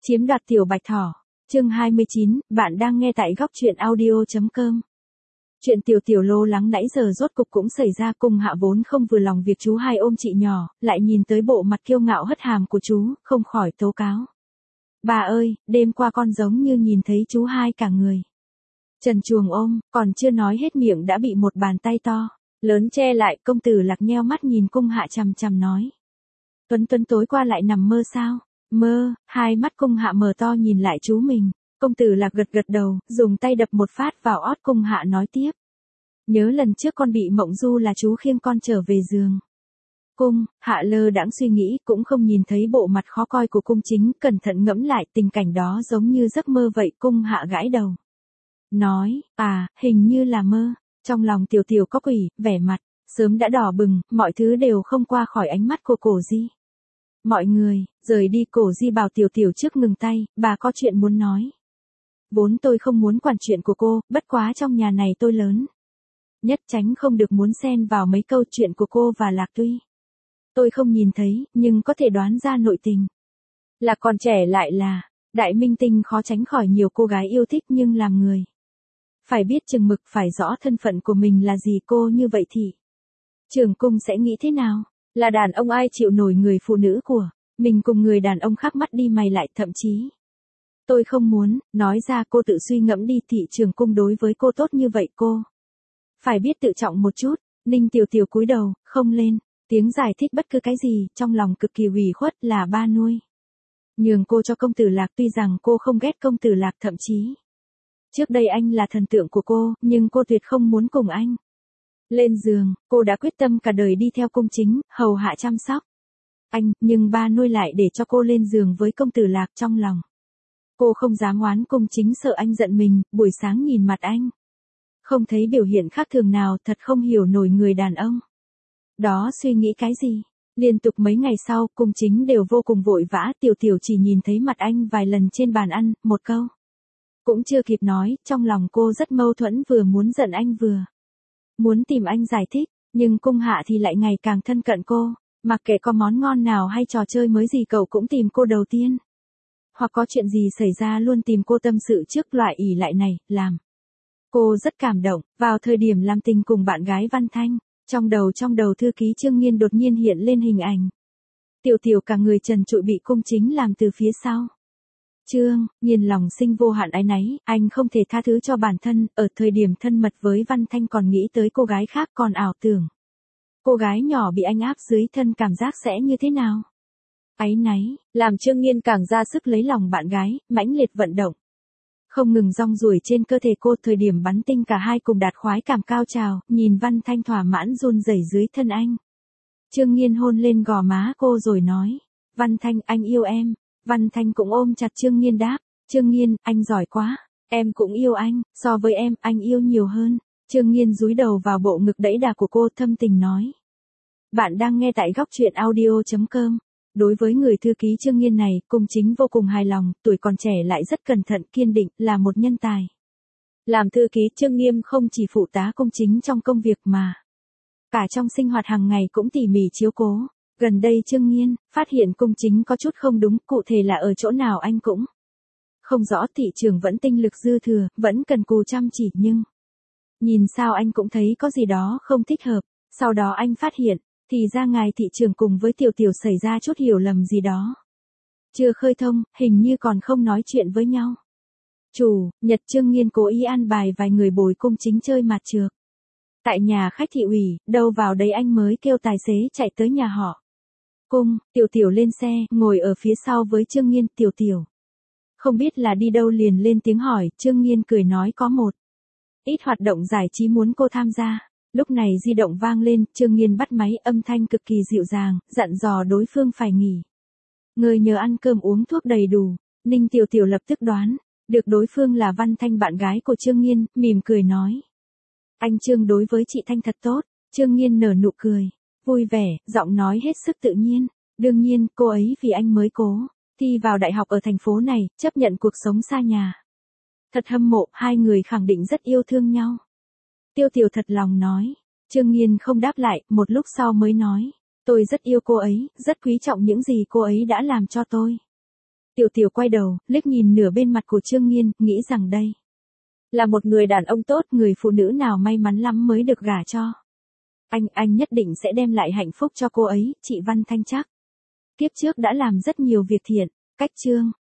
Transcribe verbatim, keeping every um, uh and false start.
Chiếm đoạt tiểu bạch thỏ. Chương hai mươi chín, bạn đang nghe tại góc truyện audio chấm com. Chuyện tiểu tiểu lô lắng nãy giờ rốt cục cũng xảy ra. Cung Hạ vốn không vừa lòng việc chú hai ôm chị nhỏ, lại nhìn tới bộ mặt kiêu ngạo hất hàm của chú, không khỏi tố cáo. Bà ơi, đêm qua con giống như nhìn thấy chú hai cả người. Trần truồng ôm, còn chưa nói hết miệng đã bị một bàn tay to, lớn che lại. Công tử Lạc nheo mắt nhìn Cung Hạ chằm chằm nói. Tuấn Tuấn tối qua lại nằm mơ sao? Mơ. Hai mắt Cung Hạ mở to nhìn lại chú mình. Công tử Lạc gật gật đầu, dùng tay đập một phát vào ót Cung Hạ nói tiếp. Nhớ lần trước con bị mộng du là chú khiêng con trở về giường. Cung Hạ lơ đãng suy nghĩ, cũng không nhìn thấy bộ mặt khó coi của Cung Chính, cẩn thận ngẫm lại tình cảnh đó giống như giấc mơ vậy. Cung Hạ gãi đầu. Nói, à, hình như là mơ. Trong lòng tiểu tiểu có quỷ, vẻ mặt, sớm đã đỏ bừng, mọi thứ đều không qua khỏi ánh mắt của Cổ Di. Mọi người, rời đi. Cổ Di bảo tiểu tiểu trước ngừng tay, bà có chuyện muốn nói. Vốn tôi không muốn quản chuyện của cô, bất quá trong nhà này tôi lớn. Nhất tránh không được muốn xen vào mấy câu chuyện của cô và Lạc tuy. Tôi không nhìn thấy, nhưng có thể đoán ra nội tình. Là còn trẻ lại là, đại minh tinh khó tránh khỏi nhiều cô gái yêu thích nhưng làm người. Phải biết chừng mực, phải rõ thân phận của mình là gì. Cô như vậy thì Trưởng Cung sẽ nghĩ thế nào? Là đàn ông ai chịu nổi người phụ nữ của mình cùng người đàn ông khác mắt đi mày lại, thậm chí. Tôi không muốn, nói ra. Cô tự suy ngẫm đi. Thị Trưởng Cung đối với cô tốt như vậy, cô phải biết tự trọng một chút. Ninh Tiểu Tiểu cúi đầu, không lên tiếng giải thích bất cứ cái gì, trong lòng cực kỳ ủy khuất. Là ba nuôi nhường cô cho công tử Lạc. Tuy rằng cô không ghét công tử Lạc, thậm chí trước đây anh là thần tượng của cô, nhưng cô tuyệt không muốn cùng anh lên giường. Cô đã quyết tâm cả đời đi theo Cung Chính, hầu hạ chăm sóc anh, nhưng ba nuôi lại để cho cô lên giường với công tử Lạc. Trong lòng cô không dám oán Cung Chính, sợ anh giận mình. Buổi sáng nhìn mặt anh, không thấy biểu hiện khác thường nào, thật không hiểu nổi người đàn ông đó suy nghĩ cái gì. Liên tục mấy ngày sau, Cung Chính đều vô cùng vội vã. Tiểu Tiểu chỉ nhìn thấy mặt anh vài lần trên bàn ăn, một câu cũng chưa kịp nói. Trong lòng cô rất mâu thuẫn, vừa muốn giận anh vừa muốn tìm anh giải thích, nhưng Cung Hạ thì lại ngày càng thân cận cô. Mặc kệ có món ngon nào hay trò chơi mới gì, cậu cũng tìm cô đầu tiên. Hoặc có chuyện gì xảy ra luôn tìm cô tâm sự trước. Loại ỷ lại này, làm cô rất cảm động. Vào thời điểm làm tình cùng bạn gái Văn Thanh, trong đầu trong đầu thư ký Trương Nghiên đột nhiên hiện lên hình ảnh. Tiểu Tiểu cả người trần trụi bị Cung Chính làm từ phía sau. Trương Nghiên lòng sinh vô hạn áy náy, anh không thể tha thứ cho bản thân. Ở thời điểm thân mật với Văn Thanh còn nghĩ tới cô gái khác, còn ảo tưởng cô gái nhỏ bị anh áp dưới thân cảm giác sẽ như thế nào. Áy náy làm Trương Nghiên càng ra sức lấy lòng bạn gái, mãnh liệt vận động, không ngừng rong ruổi trên cơ thể cô. Thời điểm bắn tinh cả hai cùng đạt khoái cảm cao trào, nhìn Văn Thanh thỏa mãn run rẩy dưới thân anh. Trương Nghiên hôn lên gò má cô rồi nói. Văn Thanh, anh yêu em. Văn Thanh cũng ôm chặt Trương Nghiên đáp. Trương Nghiên, anh giỏi quá. Em cũng yêu anh, so với em, anh yêu nhiều hơn. Trương Nghiên dúi đầu vào bộ ngực đẫy đà của cô, thâm tình nói. Bạn đang nghe tại góc truyện audio chấm com. Đối với người thư ký Trương Nghiên này, Cung Chính vô cùng hài lòng. Tuổi còn trẻ lại rất cẩn thận, kiên định, là một nhân tài. Làm thư ký, Trương Nghiên không chỉ phụ tá Cung Chính trong công việc mà cả trong sinh hoạt hàng ngày cũng tỉ mỉ chiếu cố. Gần đây Trương Nghiên phát hiện Cung Chính có chút không đúng, cụ thể là ở chỗ nào anh cũng không rõ. Thị trường vẫn tinh lực dư thừa, vẫn cần cù chăm chỉ, nhưng nhìn sao anh cũng thấy có gì đó không thích hợp. Sau đó anh phát hiện, thì ra ngài thị trường cùng với Tiểu Tiểu xảy ra chút hiểu lầm gì đó. Chưa khơi thông, hình như còn không nói chuyện với nhau. Chủ nhật Trương Nghiên cố ý an bài vài người bồi Cung Chính chơi mặt trược. Tại nhà khách thị ủy, đâu vào đấy anh mới kêu tài xế chạy tới nhà họ Cung. Tiểu Tiểu lên xe, ngồi ở phía sau với Trương Nghiên. Tiểu Tiểu không biết là đi đâu liền lên tiếng hỏi. Trương Nghiên cười nói có một ít hoạt động giải trí muốn cô tham gia. Lúc này di động vang lên, Trương Nghiên bắt máy, âm thanh cực kỳ dịu dàng, dặn dò đối phương phải nghỉ ngơi, nhớ ăn cơm uống thuốc đầy đủ. Ninh Tiểu Tiểu lập tức đoán được đối phương là Văn Thanh, bạn gái của Trương Nghiên, mỉm cười nói. Anh Trương đối với chị Thanh thật tốt. Trương Nghiên nở nụ cười vui vẻ, giọng nói hết sức tự nhiên. Đương nhiên, cô ấy vì anh mới cố thi vào đại học ở thành phố này, chấp nhận cuộc sống xa nhà. Thật hâm mộ, hai người khẳng định rất yêu thương nhau. Tiêu Tiểu thật lòng nói. Trương Nghiên không đáp lại, một lúc sau mới nói. Tôi rất yêu cô ấy, rất quý trọng những gì cô ấy đã làm cho tôi. Tiểu Tiểu quay đầu, liếc nhìn nửa bên mặt của Trương Nghiên, nghĩ rằng đây là một người đàn ông tốt, người phụ nữ nào may mắn lắm mới được gả cho. Anh, anh nhất định sẽ đem lại hạnh phúc cho cô ấy, chị Văn Thanh chắc. Kiếp trước đã làm rất nhiều việc thiện, cách chương.